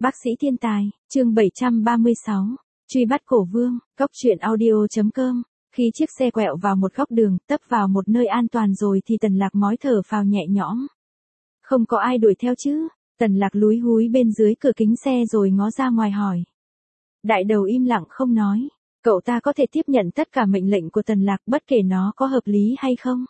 Bác sĩ thiên tài, chương 736, truy bắt cổ vương, Cóc truyện audio.com. Khi chiếc xe quẹo vào một góc đường, tấp vào một nơi an toàn rồi thì Tần Lạc mới thở phào nhẹ nhõm. Không có ai đuổi theo chứ? Tần Lạc lúi húi bên dưới cửa kính xe rồi ngó ra ngoài hỏi. Đại đầu im lặng không nói. Cậu ta có thể tiếp nhận tất cả mệnh lệnh của Tần Lạc bất kể nó có hợp lý hay không.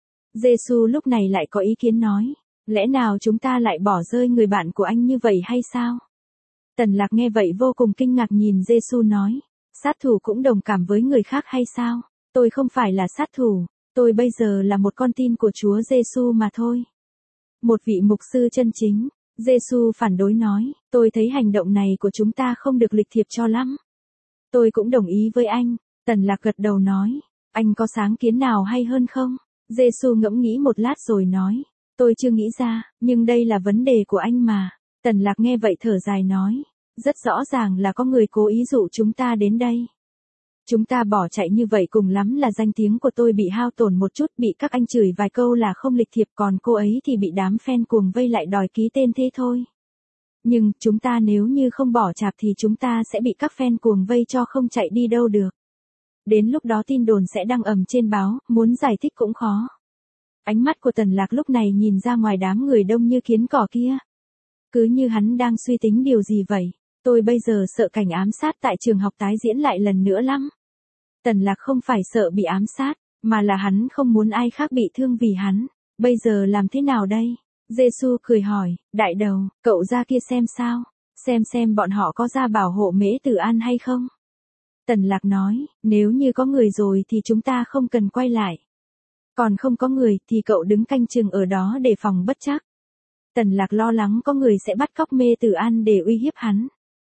Giê-xu lúc này lại có ý kiến nói. Lẽ nào chúng ta lại bỏ rơi người bạn của anh như vậy hay sao? Tần Lạc nghe vậy vô cùng kinh ngạc nhìn Giê-xu nói. Sát thủ cũng đồng cảm với người khác hay sao? Tôi không phải là sát thủ, tôi bây giờ là một con tin của Chúa Giê-xu mà thôi. Một vị mục sư chân chính, Giê-xu phản đối nói, tôi thấy hành động này của chúng ta không được lịch thiệp cho lắm. Tôi cũng đồng ý với anh, Tần Lạc gật đầu nói, anh có sáng kiến nào hay hơn không? Giê-xu ngẫm nghĩ một lát rồi nói, tôi chưa nghĩ ra, nhưng đây là vấn đề của anh mà. Tần Lạc nghe vậy thở dài nói, rất rõ ràng là có người cố ý dụ chúng ta đến đây. Chúng ta bỏ chạy như vậy cùng lắm là danh tiếng của tôi bị hao tổn một chút, bị các anh chửi vài câu là không lịch thiệp, còn cô ấy thì bị đám fan cuồng vây lại đòi ký tên thế thôi. Nhưng, chúng ta nếu như không bỏ chạp thì chúng ta sẽ bị các fan cuồng vây cho không chạy đi đâu được. Đến lúc đó tin đồn sẽ đăng ầm trên báo, muốn giải thích cũng khó. Ánh mắt của Tần Lạc lúc này nhìn ra ngoài đám người đông như kiến cỏ kia. Cứ như hắn đang suy tính điều gì vậy. Tôi bây giờ sợ cảnh ám sát tại trường học tái diễn lại lần nữa lắm. Tần Lạc không phải sợ bị ám sát, mà là hắn không muốn ai khác bị thương vì hắn. Bây giờ làm thế nào đây? Giê-xu cười hỏi, đại đầu, cậu ra kia xem sao? Xem bọn họ có ra bảo hộ Mễ Tử An hay không? Tần Lạc nói, nếu như có người rồi thì chúng ta không cần quay lại. Còn không có người thì cậu đứng canh chừng ở đó để phòng bất trắc. Tần Lạc lo lắng có người sẽ bắt cóc Mễ Tử An để uy hiếp hắn.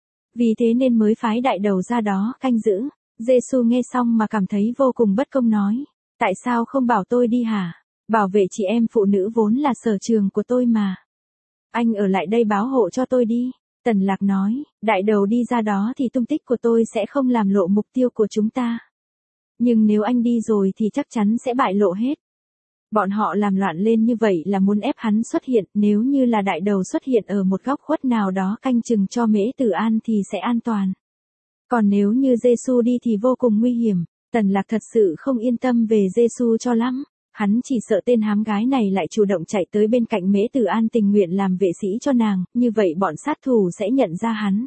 Vì thế nên mới phái đại đầu ra đó canh giữ. Giê-xu nghe xong mà cảm thấy vô cùng bất công nói. Tại sao không bảo tôi đi hả? Bảo vệ chị em phụ nữ vốn là sở trường của tôi mà. Anh ở lại đây báo hộ cho tôi đi. Tần Lạc nói, đại đầu đi ra đó thì tung tích của tôi sẽ không làm lộ mục tiêu của chúng ta. Nhưng nếu anh đi rồi thì chắc chắn sẽ bại lộ hết. Bọn họ làm loạn lên như vậy là muốn ép hắn xuất hiện, nếu như là đại đầu xuất hiện ở một góc khuất nào đó canh chừng cho Mễ Tử An thì sẽ an toàn. Còn nếu như Giê-xu đi thì vô cùng nguy hiểm. Tần Lạc thật sự không yên tâm về Giê-xu cho lắm. Hắn chỉ sợ tên hám gái này lại chủ động chạy tới bên cạnh Mễ Tử An tình nguyện làm vệ sĩ cho nàng, như vậy bọn sát thủ sẽ nhận ra hắn.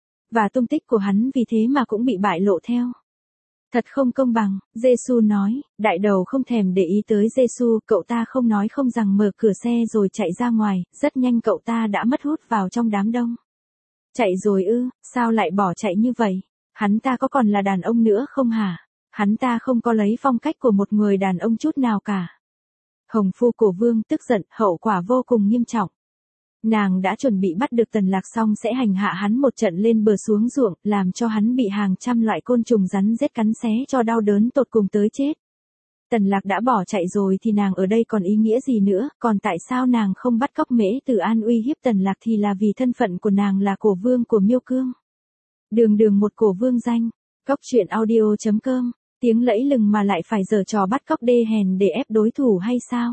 Và tung tích của hắn vì thế mà cũng bị bại lộ theo. Thật không công bằng, Giê-xu nói, đại đầu không thèm để ý tới Giê-xu, cậu ta không nói không rằng mở cửa xe rồi chạy ra ngoài, rất nhanh cậu ta đã mất hút vào trong đám đông. Chạy rồi ư, sao lại bỏ chạy như vậy? Hắn ta có còn là đàn ông nữa không hả? Hắn ta không có lấy phong cách của một người đàn ông chút nào cả. Hồng phu cổ vương tức giận, hậu quả vô cùng nghiêm trọng. Nàng đã chuẩn bị bắt được Tần Lạc xong sẽ hành hạ hắn một trận lên bờ xuống ruộng, làm cho hắn bị hàng trăm loại côn trùng rắn rết cắn xé cho đau đớn tột cùng tới chết. Tần Lạc đã bỏ chạy rồi thì nàng ở đây còn ý nghĩa gì nữa, còn tại sao nàng không bắt cóc Mễ Tử An uy hiếp Tần Lạc thì là vì thân phận của nàng là cổ vương của Miêu Cương. Đường một cổ vương danh, Cóc truyện audio.com, tiếng lẫy lừng mà lại phải giở trò bắt cóc đê hèn để ép đối thủ hay sao?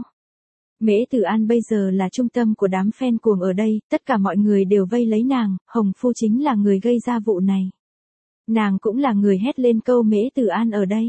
Mễ Tử An bây giờ là trung tâm của đám fan cuồng ở đây, tất cả mọi người đều vây lấy nàng, Hồng Phu chính là người gây ra vụ này. Nàng cũng là người hét lên câu Mễ Tử An ở đây.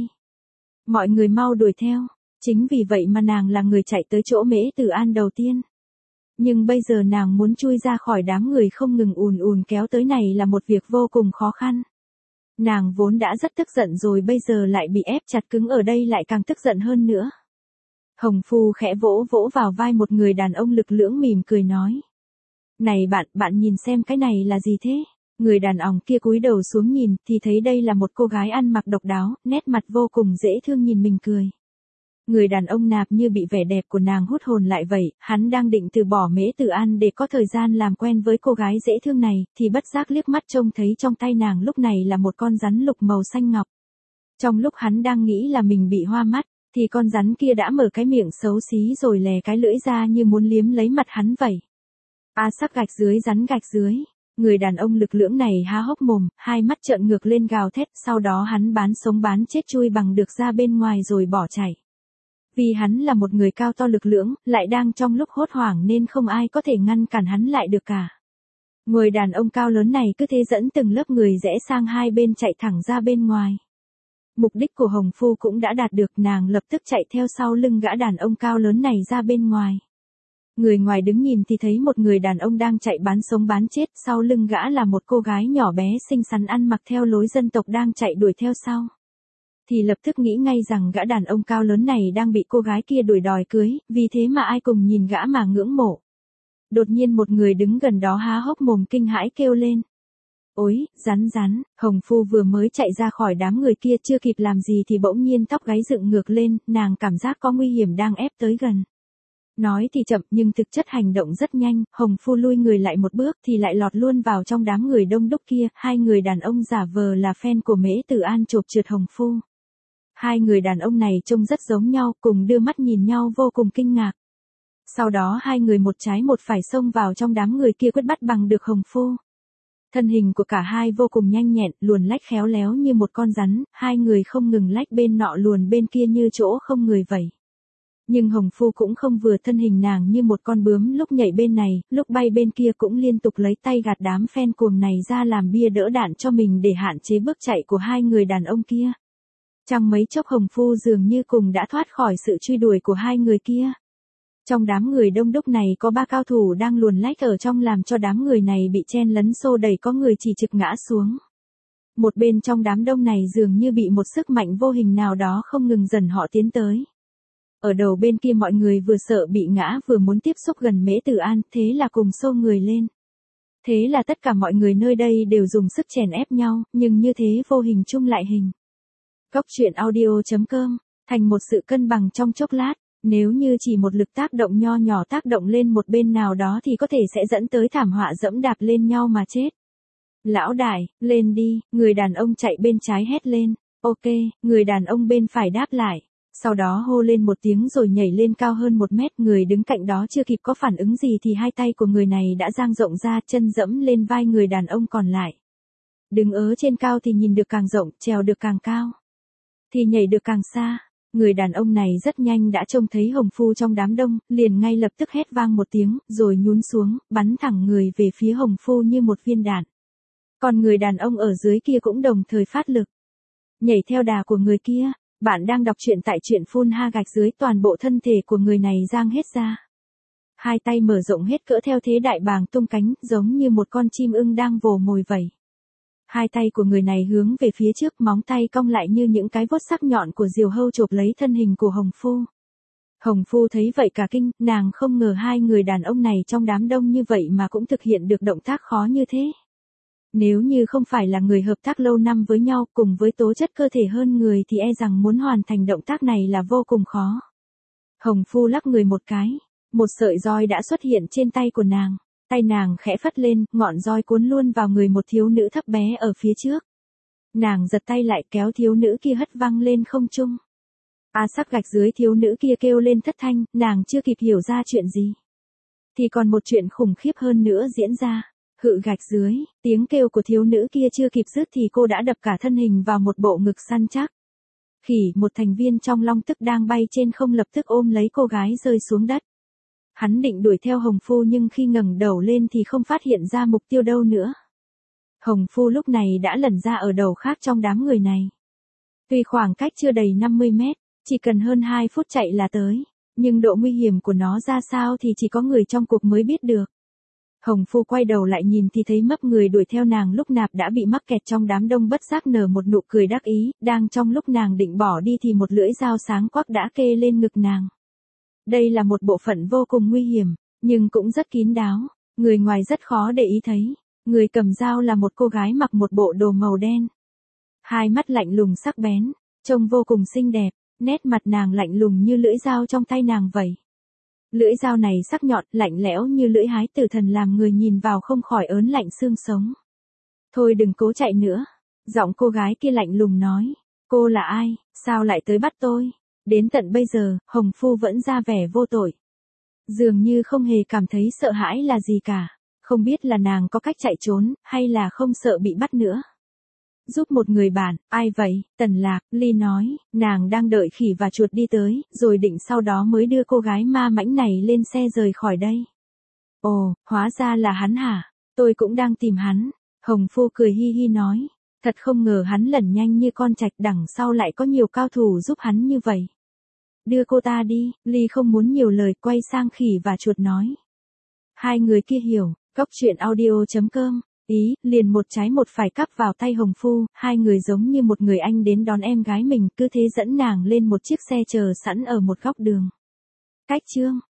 Mọi người mau đuổi theo, chính vì vậy mà nàng là người chạy tới chỗ Mễ Tử An đầu tiên. Nhưng bây giờ nàng muốn chui ra khỏi đám người không ngừng ùn kéo tới này là một việc vô cùng khó khăn. Nàng vốn đã rất tức giận rồi bây giờ lại bị ép chặt cứng ở đây lại càng tức giận hơn nữa. Hồng Phu khẽ vỗ vào vai một người đàn ông lực lưỡng mỉm cười nói. Này bạn nhìn xem cái này là gì thế? Người đàn ông kia cúi đầu xuống nhìn thì thấy đây là một cô gái ăn mặc độc đáo, nét mặt vô cùng dễ thương nhìn mình cười. Người đàn ông nạp như bị vẻ đẹp của nàng hút hồn lại vậy, hắn đang định từ bỏ Mễ Tử An để có thời gian làm quen với cô gái dễ thương này, thì bất giác liếc mắt trông thấy trong tay nàng lúc này là một con rắn lục màu xanh ngọc. Trong lúc hắn đang nghĩ là mình bị hoa mắt, thì con rắn kia đã mở cái miệng xấu xí rồi lè cái lưỡi ra như muốn liếm lấy mặt hắn vậy. Sắc gạch dưới rắn gạch dưới. Người đàn ông lực lưỡng này há hốc mồm, hai mắt trợn ngược lên gào thét, sau đó hắn bán sống bán chết chui bằng được ra bên ngoài rồi bỏ chạy. Vì hắn là một người cao to lực lưỡng, lại đang trong lúc hốt hoảng nên không ai có thể ngăn cản hắn lại được cả. Người đàn ông cao lớn này cứ thế dẫn từng lớp người rẽ sang hai bên chạy thẳng ra bên ngoài. Mục đích của Hồng Phu cũng đã đạt được, nàng lập tức chạy theo sau lưng gã đàn ông cao lớn này ra bên ngoài. Người ngoài đứng nhìn thì thấy một người đàn ông đang chạy bán sống bán chết, sau lưng gã là một cô gái nhỏ bé xinh xắn ăn mặc theo lối dân tộc đang chạy đuổi theo sau. Thì lập tức nghĩ ngay rằng gã đàn ông cao lớn này đang bị cô gái kia đuổi đòi cưới, vì thế mà ai cùng nhìn gã mà ngưỡng mộ. Đột nhiên một người đứng gần đó há hốc mồm kinh hãi kêu lên. Ôi, rắn rắn, Hồng Phu vừa mới chạy ra khỏi đám người kia chưa kịp làm gì thì bỗng nhiên tóc gáy dựng ngược lên, nàng cảm giác có nguy hiểm đang ép tới gần. Nói thì chậm nhưng thực chất hành động rất nhanh, Hồng Phu lui người lại một bước thì lại lọt luôn vào trong đám người đông đúc kia, hai người đàn ông giả vờ là fan của Mễ Tử An chộp trượt Hồng Phu. Hai người đàn ông này trông rất giống nhau, cùng đưa mắt nhìn nhau vô cùng kinh ngạc. Sau đó hai người một trái một phải xông vào trong đám người kia quyết bắt bằng được Hồng Phu. Thân hình của cả hai vô cùng nhanh nhẹn, luồn lách khéo léo như một con rắn, hai người không ngừng lách bên nọ luồn bên kia như chỗ không người vậy. Nhưng Hồng Phu cũng không vừa, thân hình nàng như một con bướm lúc nhảy bên này, lúc bay bên kia cũng liên tục lấy tay gạt đám fan cuồng này ra làm bia đỡ đạn cho mình để hạn chế bước chạy của hai người đàn ông kia. Chẳng mấy chốc Hồng Phu dường như cùng đã thoát khỏi sự truy đuổi của hai người kia. Trong đám người đông đúc này có 3 cao thủ đang luồn lách ở trong làm cho đám người này bị chen lấn xô đẩy, có người chỉ trực ngã xuống. Một bên trong đám đông này dường như bị một sức mạnh vô hình nào đó không ngừng dần họ tiến tới. Ở đầu bên kia mọi người vừa sợ bị ngã vừa muốn tiếp xúc gần Mễ Tử An, thế là cùng xô người lên. Thế là tất cả mọi người nơi đây đều dùng sức chèn ép nhau, nhưng như thế vô hình chung lại hình. Cóc truyện audio.com, thành một sự cân bằng trong chốc lát. Nếu như chỉ một lực tác động nho nhỏ tác động lên một bên nào đó thì có thể sẽ dẫn tới thảm họa dẫm đạp lên nhau mà chết. Lão đại, lên đi, người đàn ông chạy bên trái hét lên. Ok, người đàn ông bên phải đáp lại. Sau đó hô lên một tiếng rồi nhảy lên cao hơn 1 mét, người đứng cạnh đó chưa kịp có phản ứng gì thì hai tay của người này đã dang rộng ra, chân dẫm lên vai người đàn ông còn lại. Đứng ở trên cao thì nhìn được càng rộng, trèo được càng cao, thì nhảy được càng xa. Người đàn ông này rất nhanh đã trông thấy Hồng Phu trong đám đông, liền ngay lập tức hét vang một tiếng, rồi nhún xuống, bắn thẳng người về phía Hồng Phu như một viên đạn. Còn người đàn ông ở dưới kia cũng đồng thời phát lực, nhảy theo đà của người kia. Bạn đang đọc truyện tại truyện Phun Ha gạch dưới, toàn bộ thân thể của người này dang hết ra. Hai tay mở rộng hết cỡ theo thế đại bàng tung cánh, giống như một con chim ưng đang vồ mồi vậy. Hai tay của người này hướng về phía trước, móng tay cong lại như những cái vuốt sắc nhọn của diều hâu chộp lấy thân hình của Hồng Phu. Hồng Phu thấy vậy cả kinh, nàng không ngờ hai người đàn ông này trong đám đông như vậy mà cũng thực hiện được động tác khó như thế. Nếu như không phải là người hợp tác lâu năm với nhau cùng với tố chất cơ thể hơn người thì e rằng muốn hoàn thành động tác này là vô cùng khó. Hồng Phu lắc người một cái, một sợi roi đã xuất hiện trên tay của nàng. Tay nàng khẽ phất lên, ngọn roi cuốn luôn vào người một thiếu nữ thấp bé ở phía trước. Nàng giật tay lại kéo thiếu nữ kia hất văng lên không trung. Sắc gạch dưới thiếu nữ kia kêu lên thất thanh, nàng chưa kịp hiểu ra chuyện gì. Thì còn một chuyện khủng khiếp hơn nữa diễn ra. Hự gạch dưới, tiếng kêu của thiếu nữ kia chưa kịp dứt thì cô đã đập cả thân hình vào một bộ ngực săn chắc. Khỉ, một thành viên trong long tức đang bay trên không, lập tức ôm lấy cô gái rơi xuống đất. Hắn định đuổi theo Hồng Phu nhưng khi ngẩng đầu lên thì không phát hiện ra mục tiêu đâu nữa. Hồng Phu lúc này đã lẩn ra ở đầu khác trong đám người này. Tuy khoảng cách chưa đầy 50 mét, chỉ cần hơn 2 phút chạy là tới, nhưng độ nguy hiểm của nó ra sao thì chỉ có người trong cuộc mới biết được. Hồng Phu quay đầu lại nhìn thì thấy mấp người đuổi theo nàng lúc nạp đã bị mắc kẹt trong đám đông, bất giác nở một nụ cười đắc ý, đang trong lúc nàng định bỏ đi thì một lưỡi dao sáng quắc đã kê lên ngực nàng. Đây là một bộ phận vô cùng nguy hiểm, nhưng cũng rất kín đáo, người ngoài rất khó để ý thấy. Người cầm dao là một cô gái mặc một bộ đồ màu đen. Hai mắt lạnh lùng sắc bén, trông vô cùng xinh đẹp, nét mặt nàng lạnh lùng như lưỡi dao trong tay nàng vậy. Lưỡi dao này sắc nhọn, lạnh lẽo như lưỡi hái tử thần làm người nhìn vào không khỏi ớn lạnh xương sống. Thôi đừng cố chạy nữa. Giọng cô gái kia lạnh lùng nói. Cô là ai, sao lại tới bắt tôi? Đến tận bây giờ, Hồng Phu vẫn ra vẻ vô tội. Dường như không hề cảm thấy sợ hãi là gì cả. Không biết là nàng có cách chạy trốn, hay là không sợ bị bắt nữa. Giúp một người bạn, ai vậy? Tần Lạc, Ly nói, nàng đang đợi khỉ và chuột đi tới, rồi định sau đó mới đưa cô gái ma mãnh này lên xe rời khỏi đây. Ồ, hóa ra là hắn hả? Tôi cũng đang tìm hắn. Hồng Phu cười hi hi nói. Thật không ngờ hắn lẩn nhanh như con trạch, đằng sau lại có nhiều cao thủ giúp hắn như vậy. Đưa cô ta đi, Ly không muốn nhiều lời, quay sang Khỉ và Chuột nói. Hai người kia hiểu, Cóc truyện audio.com, ý, liền một trái một phải cắp vào tay Hồng Phu, hai người giống như một người anh đến đón em gái mình, cứ thế dẫn nàng lên một chiếc xe chờ sẵn ở một góc đường. Cách chương